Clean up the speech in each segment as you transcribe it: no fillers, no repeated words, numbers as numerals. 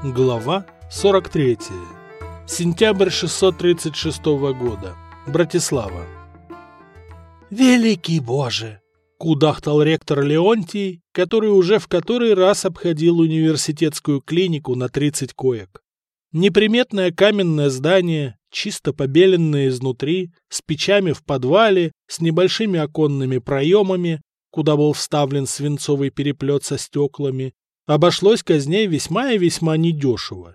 Глава 43. Сентябрь 636 года. Братислава. «Великий Боже!» — кудахтал ректор Леонтий, который уже в который раз обходил университетскую клинику на 30 коек. Неприметное каменное здание, чисто побеленное изнутри, с печами в подвале, с небольшими оконными проемами, куда был вставлен свинцовый переплет со стеклами, обошлось казне весьма и весьма недешево.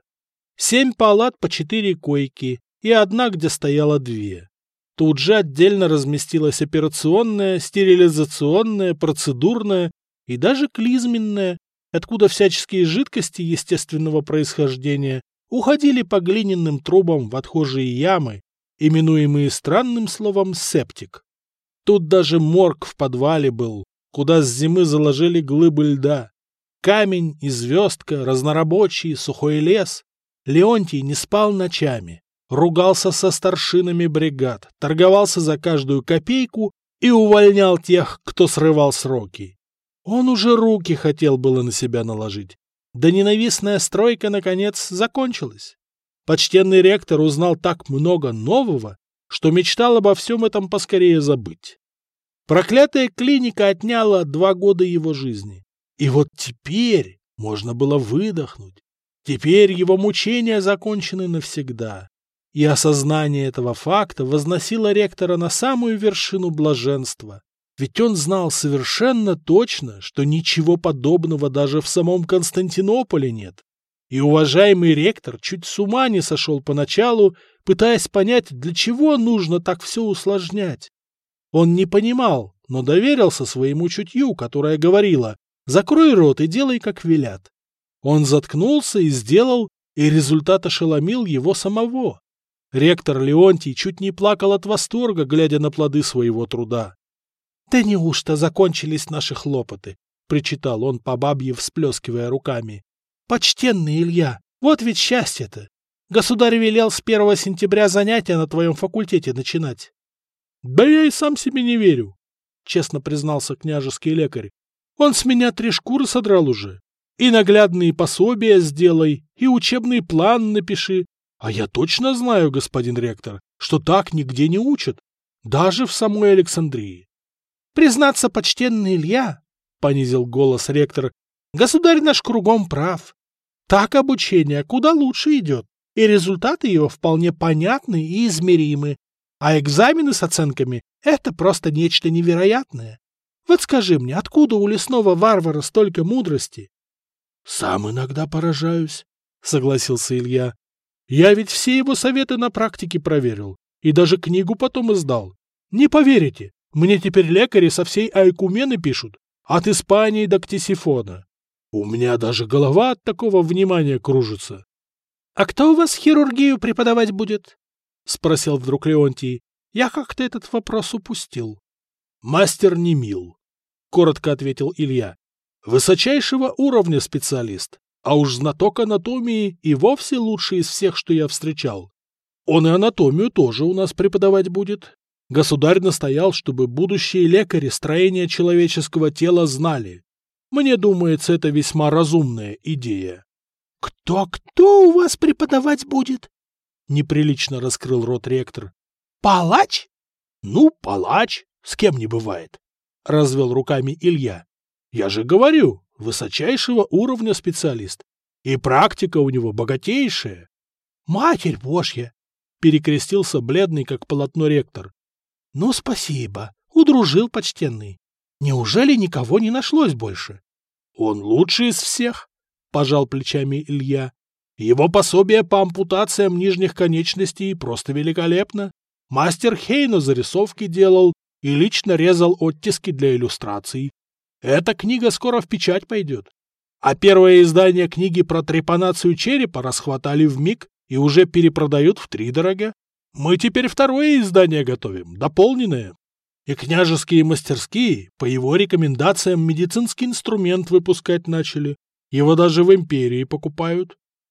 7 палат по 4 койки и одна, где стояло 2. Тут же отдельно разместилась операционная, стерилизационная, процедурная и даже клизменная, откуда всяческие жидкости естественного происхождения уходили по глиняным трубам в отхожие ямы, именуемые странным словом «септик». Тут даже морг в подвале был, куда с зимы заложили глыбы льда. Камень и звездка, разнорабочий, сухой лес. Леонтий не спал ночами, ругался со старшинами бригад, торговался за каждую копейку и увольнял тех, кто срывал сроки. Он уже руки хотел было на себя наложить. Да ненавистная стройка, наконец, закончилась. Почтенный ректор узнал так много нового, что мечтал обо всем этом поскорее забыть. Проклятая клиника отняла 2 года его жизни. И вот теперь можно было выдохнуть. Теперь его мучения закончены навсегда. И осознание этого факта возносило ректора на самую вершину блаженства. Ведь он знал совершенно точно, что ничего подобного даже в самом Константинополе нет. И уважаемый ректор чуть с ума не сошел поначалу, пытаясь понять, для чего нужно так все усложнять. Он не понимал, но доверился своему чутью, которое говорило: «Закрой рот и делай, как велят». Он заткнулся и сделал, и результат ошеломил его самого. Ректор Леонтий чуть не плакал от восторга, глядя на плоды своего труда. «Да неужто закончились наши хлопоты?» — причитал он по бабье, всплескивая руками. «Почтенный Илья, вот ведь счастье-то! Государь велел с 1 сентября занятия на твоем факультете начинать». «Да я и сам себе не верю», — честно признался княжеский лекарь. «Он с меня 3 шкуры содрал уже. И наглядные пособия сделай, и учебный план напиши. А я точно знаю, господин ректор, что так нигде не учат, даже в самой Александрии». «Признаться, почтенный Илья, — понизил голос ректор, — государь наш кругом прав. Так обучение куда лучше идет, и результаты его вполне понятны и измеримы. А экзамены с оценками — это просто нечто невероятное. Вот скажи мне, откуда у лесного варвара столько мудрости?» «Сам иногда поражаюсь», — согласился Илья. «Я ведь все его советы на практике проверил, и даже книгу потом издал. Не поверите, мне теперь лекари со всей Айкумены пишут, от Испании до Ктесифона. У меня даже голова от такого внимания кружится». «А кто у вас хирургию преподавать будет?» — спросил вдруг Леонтий. «Я как-то этот вопрос упустил». «Мастер Немил», — коротко ответил Илья. «Высочайшего уровня специалист, а уж знаток анатомии и вовсе лучший из всех, что я встречал. Он и анатомию тоже у нас преподавать будет. Государь настоял, чтобы будущие лекари строение человеческого тела знали. Мне думается, это весьма разумная идея». «Кто у вас преподавать будет?» — неприлично раскрыл рот ректор. «Палач?» «Ну, палач, с кем не бывает», — развел руками Илья. «Я же говорю, высочайшего уровня специалист. И практика у него богатейшая». «Матерь Божья!» — перекрестился бледный, как полотно ректор. «Ну, спасибо, удружил почтенный. Неужели никого не нашлось больше?» «Он лучший из всех», — пожал плечами Илья. «Его пособие по ампутациям нижних конечностей просто великолепно. Мастер Хейно зарисовки делал и лично резал оттиски для иллюстраций. Эта книга скоро в печать пойдет. А первое издание книги про трепанацию черепа расхватали вмиг и уже перепродают втридорога. Мы теперь 2-е издание готовим, дополненное. И княжеские мастерские по его рекомендациям медицинский инструмент выпускать начали. Его даже в империи покупают».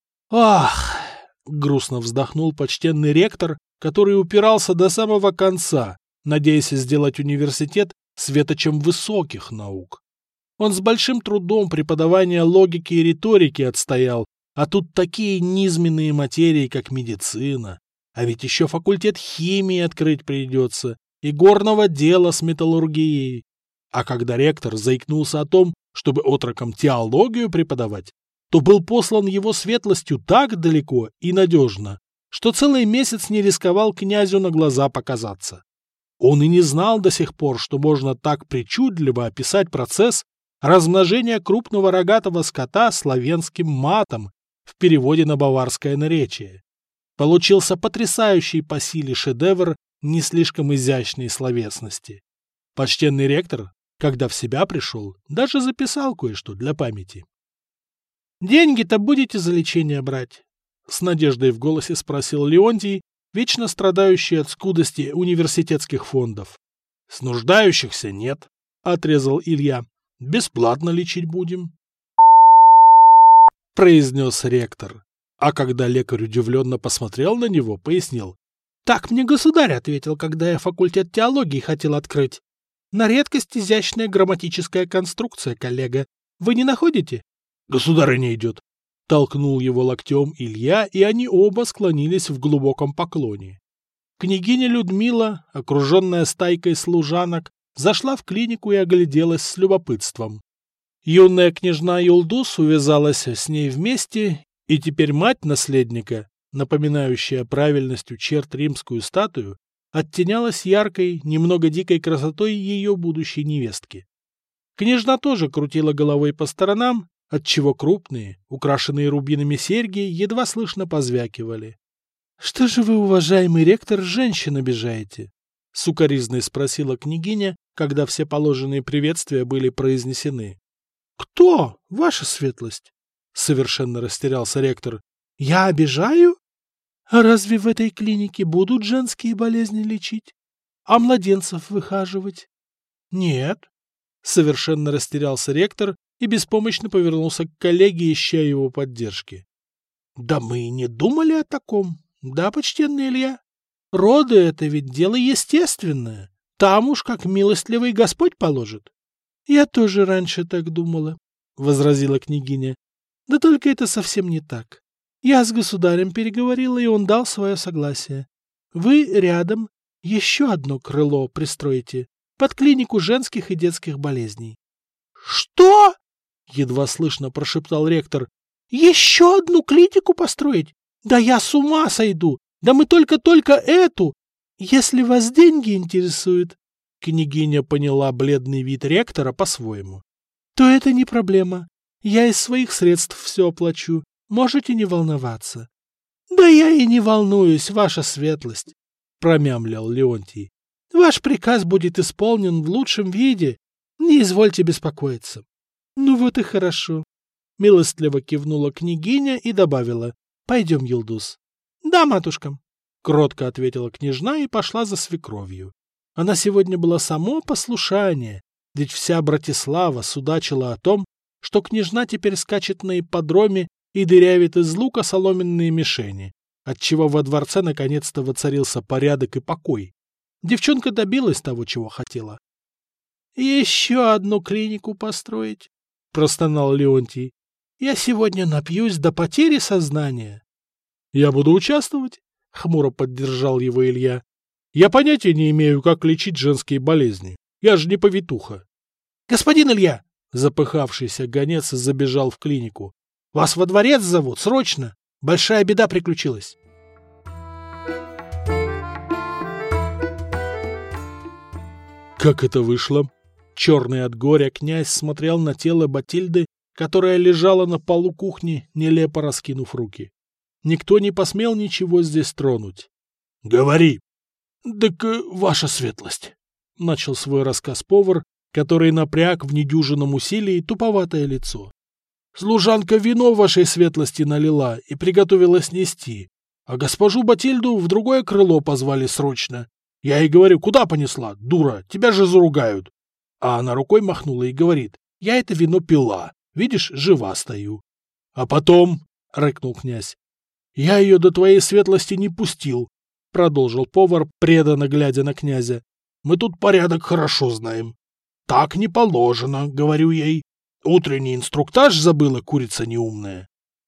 «Ах!» — грустно вздохнул почтенный ректор, который упирался до самого конца, надеясь сделать университет светочем высоких наук. Он с большим трудом преподавание логики и риторики отстоял, А тут такие низменные материи, как медицина. А ведь еще факультет химии открыть придется, и горного дела с металлургией. А когда ректор заикнулся о том, чтобы отрокам теологию преподавать, то был послан его светлостью так далеко и надежно, что целый месяц не рисковал князю на глаза показаться. Он и не знал до сих пор, что можно так причудливо описать процесс размножения крупного рогатого скота славянским матом в переводе на баварское наречие. Получился потрясающий по силе шедевр не слишком изящной словесности. Почтенный ректор, когда в себя пришел, даже записал кое-что для памяти. «Деньги-то будете за лечение брать?» — с надеждой в голосе спросил Леонтий, вечно страдающий от скудости университетских фондов. «С нуждающихся нет», — отрезал Илья. «Бесплатно лечить будем», — произнес ректор. А когда лекарь удивленно посмотрел на него, пояснил. «Так мне государь ответил, когда я факультет теологии хотел открыть. На редкость изящная грамматическая конструкция, коллега. Вы не находите?» «Государыня идет», — толкнул его локтем Илья, и они оба склонились в глубоком поклоне. Княгиня Людмила, окруженная стайкой служанок, зашла в клинику и огляделась с любопытством. Юная княжна Юлдус увязалась с ней вместе, и теперь мать наследника, напоминающая правильностью черт римскую статую, оттенялась яркой, немного дикой красотой ее будущей невестки. Княжна тоже крутила головой по сторонам, отчего крупные, украшенные рубинами серьги едва слышно позвякивали. — Что же вы, уважаемый ректор, женщин обижаете? — сукоризной спросила княгиня, когда все положенные приветствия были произнесены. — Кто, ваша светлость? — совершенно растерялся ректор. — Я обижаю? А разве в этой клинике будут женские болезни лечить? А младенцев выхаживать? — Нет. Совершенно растерялся ректор и беспомощно повернулся к коллеге, ища его поддержки. — Да мы и не думали о таком, да, почтенный Илья? Роды — это ведь дело естественное. Там уж как милостливый Господь положит. — Я тоже раньше так думала, — возразила княгиня. — Да только это совсем не так. Я с государем переговорила, и он дал свое согласие. Вы рядом еще одно крыло пристроите под клинику женских и детских болезней. — Что? — едва слышно прошептал ректор. — Еще одну клинику построить? Да я с ума сойду! Да мы только-только эту! Если вас деньги интересуют, — княгиня поняла бледный вид ректора по-своему, — то это не проблема. Я из своих средств все оплачу. Можете не волноваться. — Да я и не волнуюсь, ваша светлость, — промямлил Леонтий. — Ваш приказ будет исполнен в лучшем виде. Не извольте беспокоиться. — Ну вот и хорошо. Милостливо кивнула княгиня и добавила. — Пойдем, Юлдус. — Да, матушка, — кротко ответила княжна и пошла за свекровью. Она сегодня была само послушание, ведь вся Братислава судачила о том, что княжна теперь скачет на ипподроме и дырявит из лука соломенные мишени, отчего во дворце наконец-то воцарился порядок и покой. Девчонка добилась того, чего хотела. — Еще одну клинику построить, — простонал Леонтий. — Я сегодня напьюсь до потери сознания. — Я буду участвовать, — хмуро поддержал его Илья. — Я понятия не имею, как лечить женские болезни. Я же не повитуха. — Господин Илья! — запыхавшийся гонец забежал в клинику. — Вас во дворец зовут, срочно! Большая беда приключилась. Как это вышло? Черный от горя князь смотрел на тело Батильды, которая лежала на полу кухни, нелепо раскинув руки. Никто не посмел ничего здесь тронуть. — Говори. — Так, ваша светлость, — начал свой рассказ повар, который напряг в недюжинном усилии туповатое лицо. Служанка вино вашей светлости налила и приготовилась нести, а госпожу Батильду в другое крыло позвали срочно. Я ей говорю, куда понесла, дура, тебя же заругают. А она рукой махнула и говорит, я это вино пила, видишь, жива стою. — А потом, — рыкнул князь, — я ее до твоей светлости не пустил, — продолжил повар, преданно глядя на князя. — Мы тут порядок хорошо знаем. — Так не положено, — говорю ей. Утренний инструктаж забыла, курица неумная.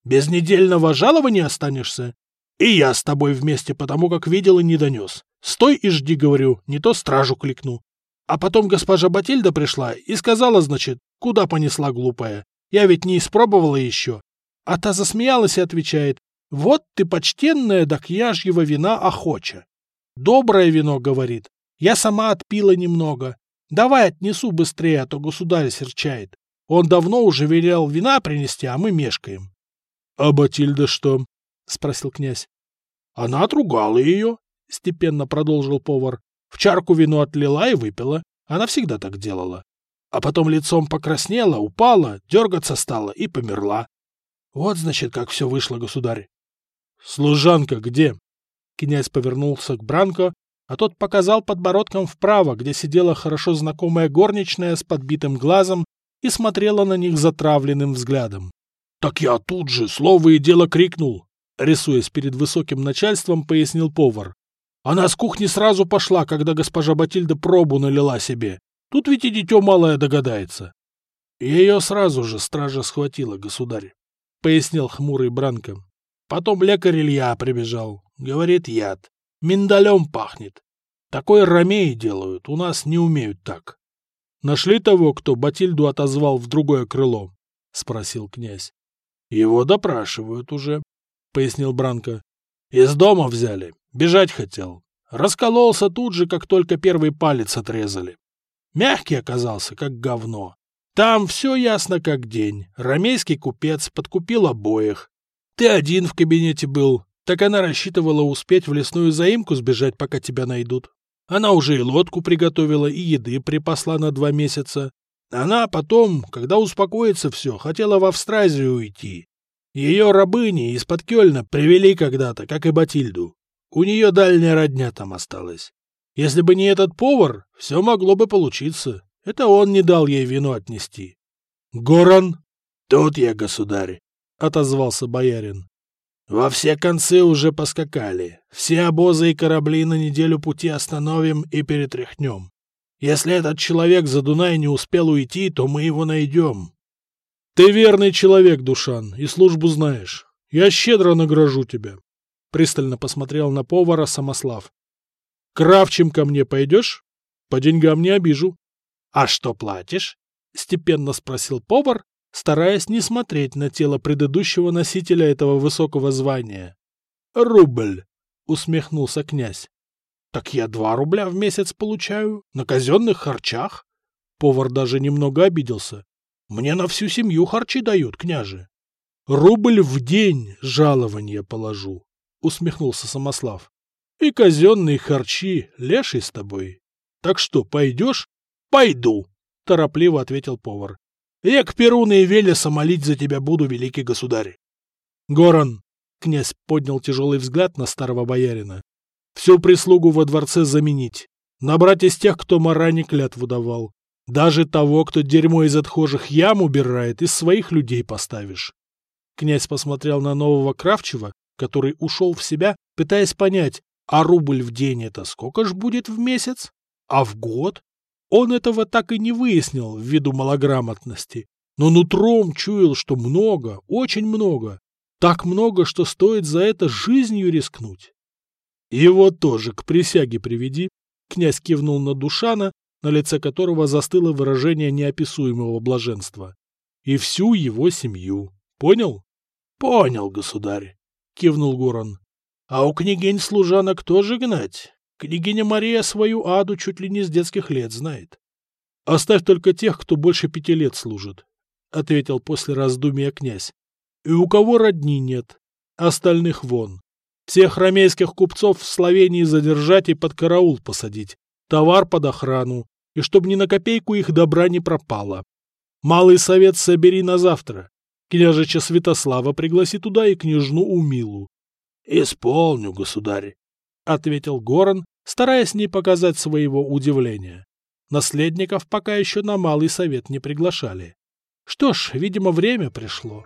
Без недельного жалования останешься? И я с тобой вместе, потому как видел и не донес. Стой и жди, говорю, не то стражу кликну. А потом госпожа Батильда пришла и сказала, значит, куда понесла глупая. Я ведь не испробовала еще. А та засмеялась и отвечает, вот ты, почтенная, до княжьего вина охоча. Доброе вино, говорит, я сама отпила немного. Давай отнесу быстрее, а то государь серчает. Он давно уже велел вина принести, а мы мешкаем. — А Батильда что? — спросил князь. — Она отругала ее, — степенно продолжил повар. В чарку вино отлила и выпила. Она всегда так делала. А потом лицом покраснела, упала, дергаться стала и померла. Вот, значит, как все вышло, государь. — Служанка где? Князь повернулся к Бранко, а тот показал подбородком вправо, где сидела хорошо знакомая горничная с подбитым глазом и смотрела на них затравленным взглядом. — Так я тут же слово и дело крикнул, — рисуясь перед высоким начальством, пояснил повар. Она с кухни сразу пошла, когда госпожа Батильда пробу налила себе. Тут ведь и дитё малое догадается. — Ее сразу же стража схватила, государь, — пояснил хмурый Бранко. Потом лекарь Илья прибежал. Говорит, яд. Миндалем пахнет. Такой ромей делают, у нас не умеют так. — Нашли того, кто Батильду отозвал в другое крыло? — спросил князь. — Его допрашивают уже, — пояснил Бранко. — Из дома взяли. Бежать хотел. Раскололся тут же, как только первый палец отрезали. Мягкий оказался, как говно. Там все ясно, как день. Ромейский купец подкупил обоих. Ты один в кабинете был. Так она рассчитывала успеть в лесную заимку сбежать, пока тебя найдут. Она уже и лодку приготовила, и еды припасла на 2 месяца. Она потом, когда успокоится все, хотела в Австразию уйти. Ее рабыни из-под Кёльна привели когда-то, как и Батильду. У нее дальняя родня там осталась. Если бы не этот повар, все могло бы получиться. Это он не дал ей вино отнести. — Горан? — Тут я, государь, — отозвался боярин. — Во все концы уже поскакали. Все обозы и корабли на неделю пути остановим и перетряхнем. Если этот человек за Дунай не успел уйти, то мы его найдем. — Ты верный человек, Душан, и службу знаешь. Я щедро награжу тебя. Пристально посмотрел на повара Самослав. — Кравчим ко мне пойдешь? По деньгам не обижу. — А что платишь? — степенно спросил повар, стараясь не смотреть на тело предыдущего носителя этого высокого звания. — Рубль, — усмехнулся князь. — Так я 2 рубля в месяц получаю, на казенных харчах. Повар даже немного обиделся. — Мне на всю семью харчи дают, княже. — Рубль в день жалования положу, — усмехнулся Самослав. — И казенные харчи, леший с тобой. Так что, пойдешь? — Пойду, — торопливо ответил повар. — Я к Перуну и Велеса молить за тебя буду, великий государь. — Горан, — князь поднял тяжелый взгляд на старого боярина, — всю прислугу во дворце заменить. Набрать из тех, кто Маране клятву давал. Даже того, кто дерьмо из отхожих ям убирает, из своих людей поставишь. Князь посмотрел на нового Кравчева, который ушел в себя, пытаясь понять, а рубль в день это сколько ж будет в месяц? А в год? Он этого так и не выяснил ввиду малограмотности, но нутром чуял, что много, очень много. Так много, что стоит за это жизнью рискнуть. Его тоже к присяге приведи. Князь кивнул на Душана, на лице которого застыло выражение неописуемого блаженства. И всю его семью. Понял? — Понял, государь, — кивнул Горан. — А у княгинь служанок тоже гнать? Княгиня Мария свою аду чуть ли не с детских лет знает. — Оставь только тех, кто больше 5 лет служит, — ответил после раздумья князь. — И у кого родни нет. Остальных вон. Всех ромейских купцов в Словении задержать и под караул посадить. Товар под охрану, и чтоб ни на копейку их добра не пропало. Малый совет собери на завтра. Княжича Святослава пригласи туда и княжну Умилу. — Исполню, государь, — ответил Горан, стараясь не показать своего удивления. Наследников пока еще на малый совет не приглашали. Что ж, видимо, время пришло.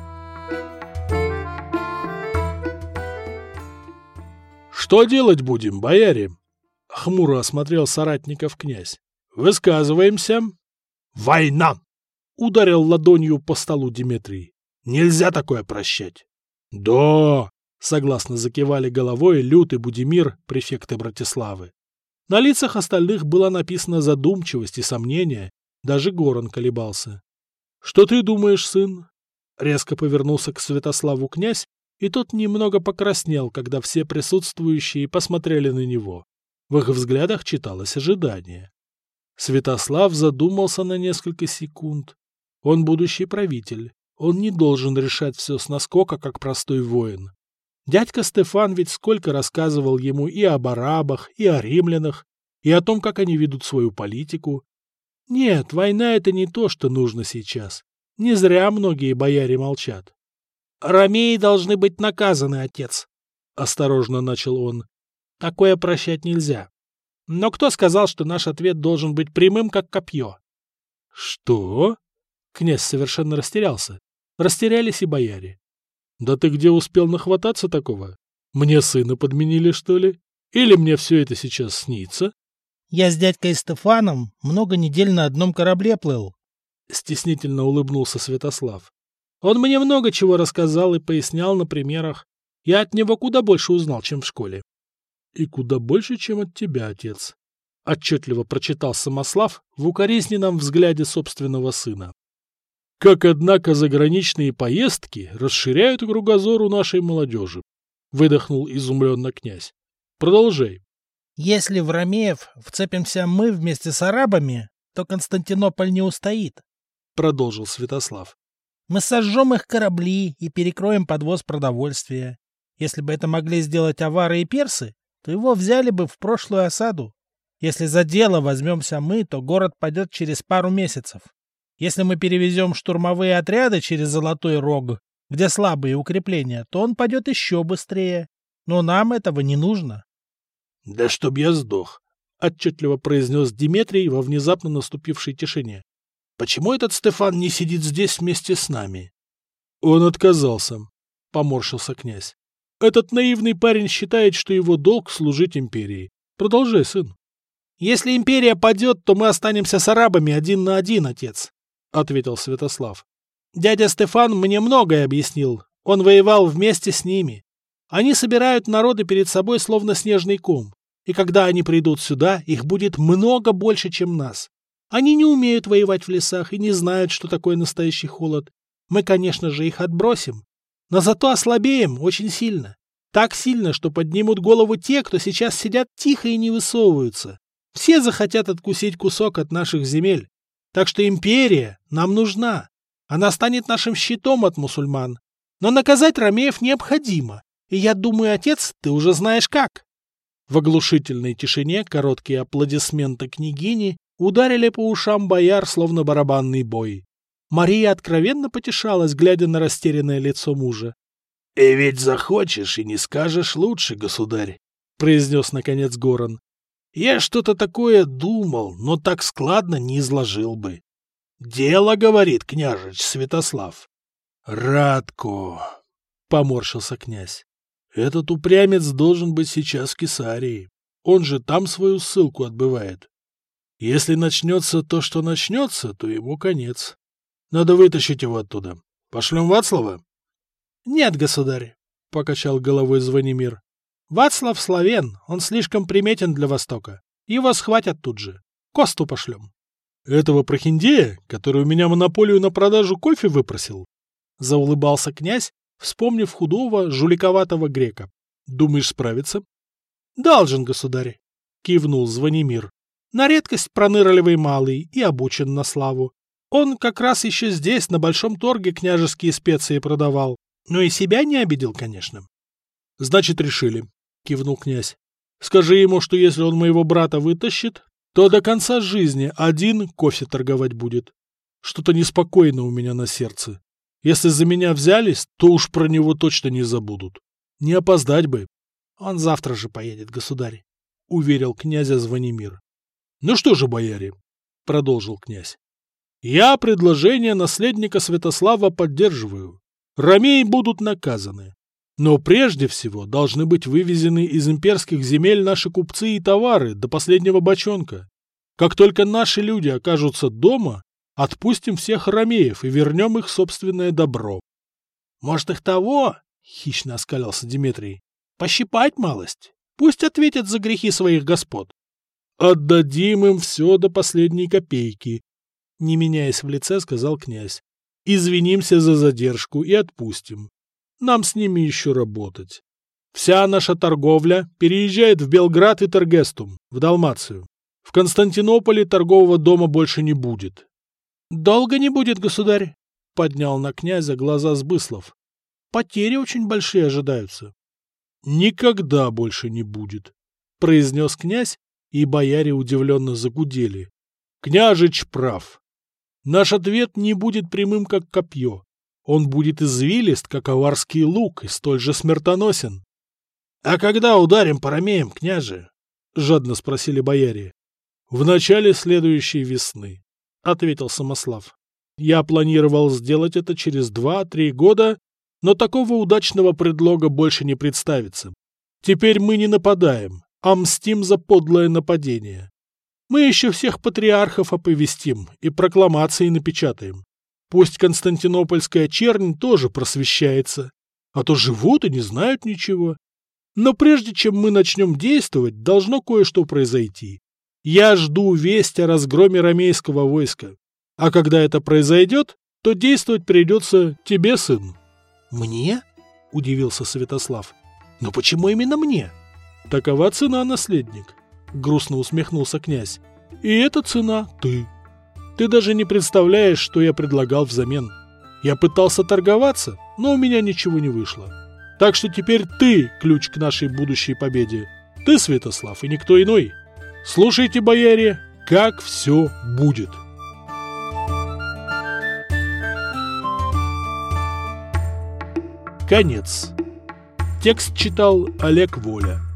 — Что делать будем, бояре? — хмуро осмотрел соратников князь. — Высказываемся. — Война! — ударил ладонью по столу Дмитрий. Нельзя такое прощать. Да, согласно закивали головой Лют и Будимир, префекты Братиславы. На лицах остальных была написана задумчивость и сомнение, даже Горан колебался. Что ты думаешь, сын? Резко повернулся к Святославу князь, и тот немного покраснел, когда все присутствующие посмотрели на него. В их взглядах читалось ожидание. Святослав задумался на несколько секунд. Он будущий правитель. Он не должен решать все с наскока, как простой воин. Дядька Стефан ведь сколько рассказывал ему и об арабах, и о римлянах, и о том, как они ведут свою политику. Нет, война — это не то, что нужно сейчас. Не зря многие бояре молчат. «Ромеи должны быть наказаны, отец», — осторожно начал он. «Такое прощать нельзя. Но кто сказал, что наш ответ должен быть прямым, как копье?» «Что?» Князь совершенно растерялся. Растерялись и бояре. «Да ты где успел нахвататься такого? Мне сына подменили, что ли? Или мне все это сейчас снится?» «Я с дядькой Стефаном много недель на одном корабле плыл», — стеснительно улыбнулся Святослав. «Он мне много чего рассказал и пояснял на примерах. Я от него куда больше узнал, чем в школе». «И куда больше, чем от тебя, отец», — отчетливо прочитал Самослав в укоризненном взгляде собственного сына. «Как, однако, заграничные поездки расширяют кругозор у нашей молодежи», — выдохнул изумленно князь. «Продолжай». «Если в ромеев вцепимся мы вместе с арабами, то Константинополь не устоит», — продолжил Святослав. «Мы сожжем их корабли и перекроем подвоз продовольствия. Если бы это могли сделать авары и персы, то его взяли бы в прошлую осаду. Если за дело возьмемся мы, то город падет через пару месяцев. Если мы перевезем штурмовые отряды через Золотой Рог, где слабые укрепления, то он падет еще быстрее. Но нам этого не нужно». «Да чтоб я сдох», — отчетливо произнес Диметрий во внезапно наступившей тишине. «Почему этот Стефан не сидит здесь вместе с нами?» «Он отказался», — поморщился князь. «Этот наивный парень считает, что его долг служить империи. Продолжай, сын». «Если империя падет, то мы останемся с арабами один на один, отец», — ответил Святослав. «Дядя Стефан мне многое объяснил. Он воевал вместе с ними. Они собирают народы перед собой словно снежный ком. И когда они придут сюда, их будет много больше, чем нас. Они не умеют воевать в лесах и не знают, что такое настоящий холод. Мы, конечно же, их отбросим. Но зато ослабеем очень сильно. Так сильно, что поднимут голову те, кто сейчас сидят тихо и не высовываются. Все захотят откусить кусок от наших земель. Так что империя нам нужна. Она станет нашим щитом от мусульман. Но наказать ромеев необходимо. И я думаю, отец, ты уже знаешь как». В оглушительной тишине короткие аплодисменты княгини ударили по ушам бояр, словно барабанный бой. Мария откровенно потешалась, глядя на растерянное лицо мужа. — И ведь захочешь и не скажешь лучше, государь, — произнес наконец Горан. — Я что-то такое думал, но так складно не изложил бы. Дело, говорит княжич Святослав. — Радко, — поморщился князь. Этот упрямец должен быть сейчас в Кесарии. Он же там свою ссылку отбывает. Если начнется то, что начнется, то ему конец. Надо вытащить его оттуда. Пошлем Вацлава? — Нет, государь, — покачал головой Звонимир. — Вацлав славен, он слишком приметен для Востока. Его схватят тут же. Косту пошлем. — Этого прохиндея, который у меня монополию на продажу кофе выпросил? Заулыбался князь, вспомнив худого, жуликоватого грека. Думаешь, справится? — Должен, государь, — кивнул Звонимир. На редкость пронырливый малый и обучен на славу. Он как раз еще здесь, на Большом торге, княжеские специи продавал. Но и себя не обидел, конечно. — Значит, решили, — кивнул князь. — Скажи ему, что если он моего брата вытащит, то до конца жизни один кофе торговать будет. Что-то неспокойно у меня на сердце. Если за меня взялись, то уж про него точно не забудут. Не опоздать бы. — Он завтра же поедет, государь, — уверил князя Звонимир. — Ну что же, бояре, — продолжил князь. — Я предложение наследника Святослава поддерживаю. Ромеи будут наказаны. Но прежде всего должны быть вывезены из имперских земель наши купцы и товары до последнего бочонка. Как только наши люди окажутся дома, отпустим всех ромеев и вернем их собственное добро. Может, их того? — хищно оскалился Дмитрий. — Пощипать малость. Пусть ответят за грехи своих господ. — Отдадим им все до последней копейки, — не меняясь в лице, сказал князь. — Извинимся за задержку и отпустим. Нам с ними еще работать. Вся наша торговля переезжает в Белград и Тергестум, в Далмацию. В Константинополе торгового дома больше не будет. — Долго не будет, государь, — поднял на князя глаза Сбыслов. — Потери очень большие ожидаются. — Никогда больше не будет, — произнес князь, и бояре удивленно загудели. Княжич прав. Наш ответ не будет прямым, как копье. Он будет извилист, как аварский лук, и столь же смертоносен. — А когда ударим по ромеям, княже? — жадно спросили бояре. — В начале следующей весны, — ответил Самослав. Я планировал сделать это через 2-3 года, но такого удачного предлога больше не представится. Теперь мы не нападаем, а мстим за подлое нападение. Мы еще всех патриархов оповестим и прокламации напечатаем. Пусть константинопольская чернь тоже просвещается, а то живут и не знают ничего. Но прежде чем мы начнем действовать, должно кое-что произойти. Я жду весть о разгроме ромейского войска. А когда это произойдет, то действовать придется тебе, сын. — Мне? — удивился Святослав. — Но почему именно мне? — Такова цена, наследник, — грустно усмехнулся князь. — И эта цена ты. Ты даже не представляешь, что я предлагал взамен. Я пытался торговаться, но у меня ничего не вышло. Так что теперь ты ключ к нашей будущей победе. Ты, Святослав, и никто иной. Слушайте, бояре, как все будет. Конец. Текст читал Олег Воля.